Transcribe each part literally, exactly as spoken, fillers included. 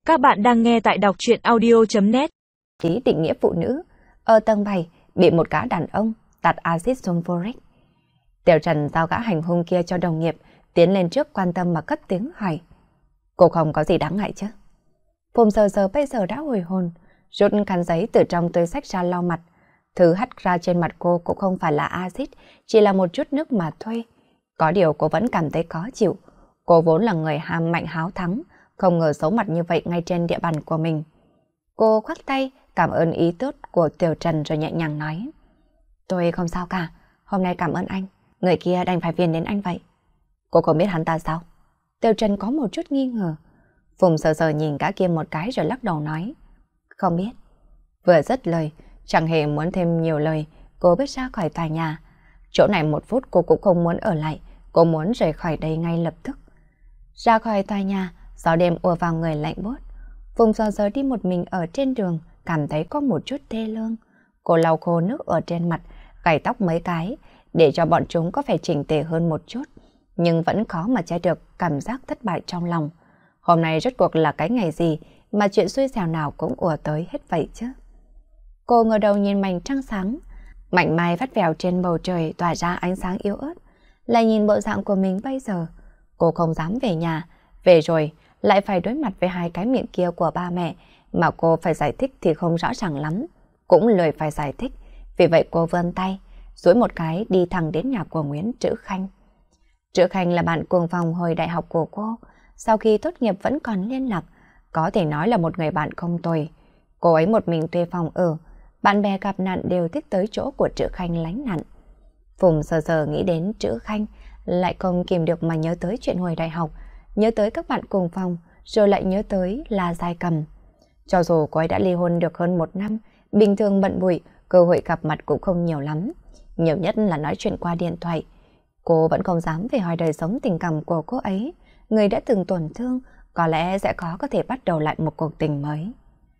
Các bạn đang nghe tại đọc truyện audio chấm net. Ý định nghĩa phụ nữ, ở tầng bảy bị một gã đàn ông tạt axit sulfuric. Tiểu Trần giao gã hành hung kia cho đồng nghiệp, tiến lên trước quan tâm mà cất tiếng hỏi. Cô không có gì đáng ngại chứ? Phùng Sờ Sờ bây giờ đã hồi hồn, rút khăn giấy từ trong túi xách ra lau mặt. Thứ hắt ra trên mặt cô cũng không phải là axit, chỉ là một chút nước mà thôi. Có điều cô vẫn cảm thấy khó chịu. Cô vốn là người ham mạnh háo thắng, không ngờ xấu mặt như vậy ngay trên địa bàn của mình. Cô khoác tay, cảm ơn ý tốt của Tiểu Trần rồi nhẹ nhàng nói. Tôi không sao cả, hôm nay cảm ơn anh, người kia đành phải phiền đến anh vậy. Cô không biết hắn ta sao? Tiểu Trần có một chút nghi ngờ. Phùng Sờ Sờ nhìn gã kia một cái rồi lắc đầu nói. Không biết. Vừa dứt lời, chẳng hề muốn thêm nhiều lời, cô bước ra khỏi tòa nhà. Chỗ này một phút cô cũng không muốn ở lại, cô muốn rời khỏi đây ngay lập tức. Ra khỏi tòa nhà, gió đêm ùa vào người lạnh buốt. Phùng Sờ Sờ đi một mình ở trên đường, cảm thấy có một chút thê lương. Cô lau khô nước ở trên mặt, gảy tóc mấy cái, để cho bọn chúng có vẻ chỉnh tề hơn một chút. Nhưng vẫn khó mà che được cảm giác thất bại trong lòng. Hôm nay rốt cuộc là cái ngày gì mà chuyện xui xẻo nào cũng ùa tới hết vậy chứ? Cô ngửa đầu nhìn mảnh trăng sáng, mảnh mai vắt vẻo trên bầu trời tỏa ra ánh sáng yếu ớt. Lại nhìn bộ dạng của mình bây giờ, cô không dám về nhà, về rồi lại phải đối mặt với hai cái miệng kia của ba mẹ, mà cô phải giải thích thì không rõ ràng lắm, cũng lười phải giải thích. Vì vậy cô vươn tay, duỗi một cái đi thẳng đến nhà của Nguyễn Trữ Khanh. Trữ Khanh là bạn cùng phòng hồi đại học của cô, sau khi tốt nghiệp vẫn còn liên lạc, có thể nói là một người bạn không tồi. Cô ấy một mình thuê phòng ở, bạn bè gặp nạn đều thích tới chỗ của Trữ Khanh lánh nạn. Phùng Sờ Sờ nghĩ đến Trữ Khanh, lại không kìm được mà nhớ tới chuyện hồi đại học, nhớ tới các bạn cùng phòng, rồi lại nhớ tới La Giai Cầm. Cho dù cô ấy đã ly hôn được hơn một năm, bình thường bận bụi, cơ hội gặp mặt cũng không nhiều lắm, nhiều nhất là nói chuyện qua điện thoại. Cô vẫn không dám về hỏi đời sống tình cảm của cô ấy, người đã từng tổn thương, có lẽ sẽ khó có thể bắt đầu lại một cuộc tình mới.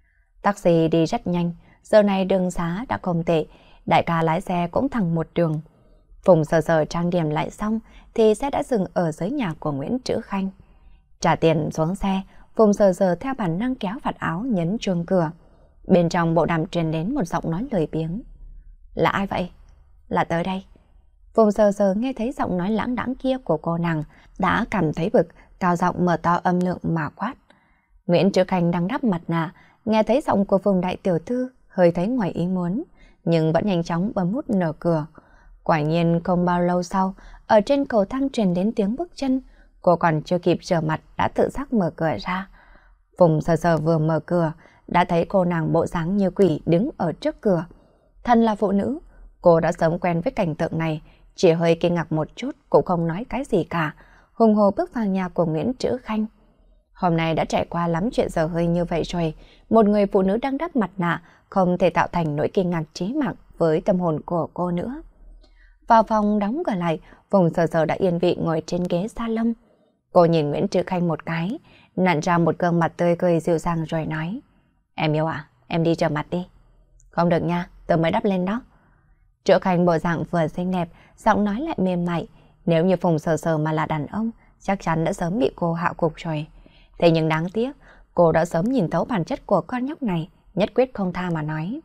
Taxi đi rất nhanh, giờ này đường xá đã không tệ, đại ca lái xe cũng thẳng một đường. Phùng Sờ Sờ trang điểm lại xong thì xe đã dừng ở dưới nhà của Nguyễn Trữ Khanh. Trả tiền xuống xe, Phùng Sờ Sờ theo bản năng kéo vạt áo nhấn chuông cửa. Bên trong bộ đàm truyền đến một giọng nói lười biếng. Là ai vậy? Là tới đây. Phùng Sờ Sờ nghe thấy giọng nói lãng đãng kia của cô nàng, đã cảm thấy bực, cao giọng mở to âm lượng mà quát. Nguyễn Trữ Khanh đang đắp mặt nạ, nghe thấy giọng của Phùng đại tiểu thư, hơi thấy ngoài ý muốn, nhưng vẫn nhanh chóng bấm nút nở cửa. Quả nhiên không bao lâu sau, ở trên cầu thang truyền đến tiếng bước chân, cô còn chưa kịp rửa mặt đã tự giác mở cửa ra. Phùng Sờ Sờ vừa mở cửa, đã thấy cô nàng bộ dáng như quỷ đứng ở trước cửa. Thân là phụ nữ, cô đã sớm quen với cảnh tượng này, chỉ hơi kinh ngạc một chút cũng không nói cái gì cả, hùng hồ bước vào nhà của Nguyễn Trữ Khanh. Hôm nay đã trải qua lắm chuyện dở hơi như vậy rồi, một người phụ nữ đang đắp mặt nạ không thể tạo thành nỗi kinh ngạc chí mạng với tâm hồn của cô nữa. Vào phòng đóng cửa lại, Phùng Sờ Sờ đã yên vị ngồi trên ghế salon. Cô nhìn Nguyễn Trữ Khanh một cái, nặn ra một gương mặt tươi cười dịu dàng rồi nói. Em yêu à, em đi rửa mặt đi. Không được nha, tớ mới đắp lên đó. Trữ Khanh bộ dạng vừa xinh đẹp, giọng nói lại mềm mại. Nếu như Phùng Sờ Sờ mà là đàn ông, chắc chắn đã sớm bị cô hạ gục rồi. Thế nhưng đáng tiếc, cô đã sớm nhìn thấu bản chất của con nhóc này, nhất quyết không tha mà nói.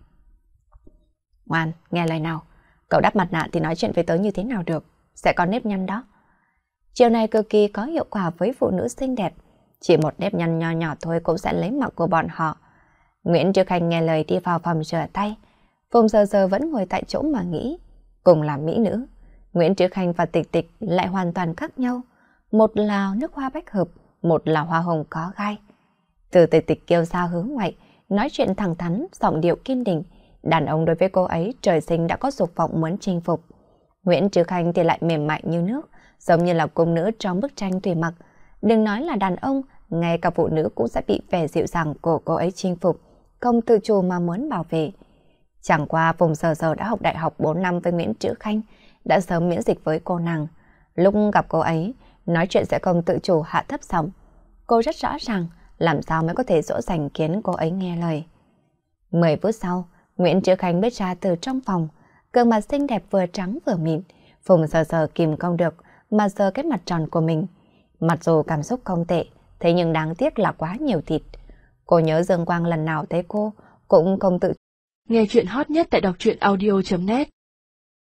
Ngoan, nghe lời nào. Cậu đắp mặt nạ thì nói chuyện với tớ như thế nào được, sẽ có nếp nhăn đó. Chiều này cực kỳ có hiệu quả với phụ nữ xinh đẹp, chỉ một nếp nhăn nho nhỏ thôi cũng sẽ lấy mạng của bọn họ. Nguyễn Trữ Khanh nghe lời đi vào phòng rửa tay. Phùng Sờ Sờ vẫn ngồi tại chỗ mà nghĩ, cùng là mỹ nữ, Nguyễn Trữ Khanh và Tịch Tịch lại hoàn toàn khác nhau. Một là nước hoa bách hợp, một là hoa hồng có gai. Từ Tịch Tịch kêu ra hướng ngoại, nói chuyện thẳng thắn, giọng điệu kiên định. Đàn ông đối với cô ấy trời sinh đã có dục vọng muốn chinh phục. Nguyễn Trữ Khanh thì lại mềm mại như nước, giống như là cung nữ trong bức tranh thủy mặc. Đừng nói là đàn ông, ngay cả phụ nữ cũng sẽ bị vẻ dịu dàng của cô ấy chinh phục, không tự chủ mà muốn bảo vệ. Chẳng qua Phùng Sờ Sờ đã học đại học bốn năm với Nguyễn Trữ Khanh, đã sớm miễn dịch với cô nàng. Lúc gặp cô ấy, nói chuyện sẽ không tự chủ hạ thấp giọng. Cô rất rõ ràng làm sao mới có thể dỗ dành khiến cô ấy nghe lời. Mười phút sau, Nguyễn Trữ Khanh bước ra từ trong phòng, gương mặt xinh đẹp vừa trắng vừa mịn. Phùng Sờ Sờ kìm không được mà sờ cái mặt tròn của mình. Mặc dù cảm xúc không tệ, thế nhưng đáng tiếc là quá nhiều thịt. Cô nhớ Dương Quang lần nào thấy cô cũng không tự. Nghe chuyện hot nhất tại đọc truyện audio chấm net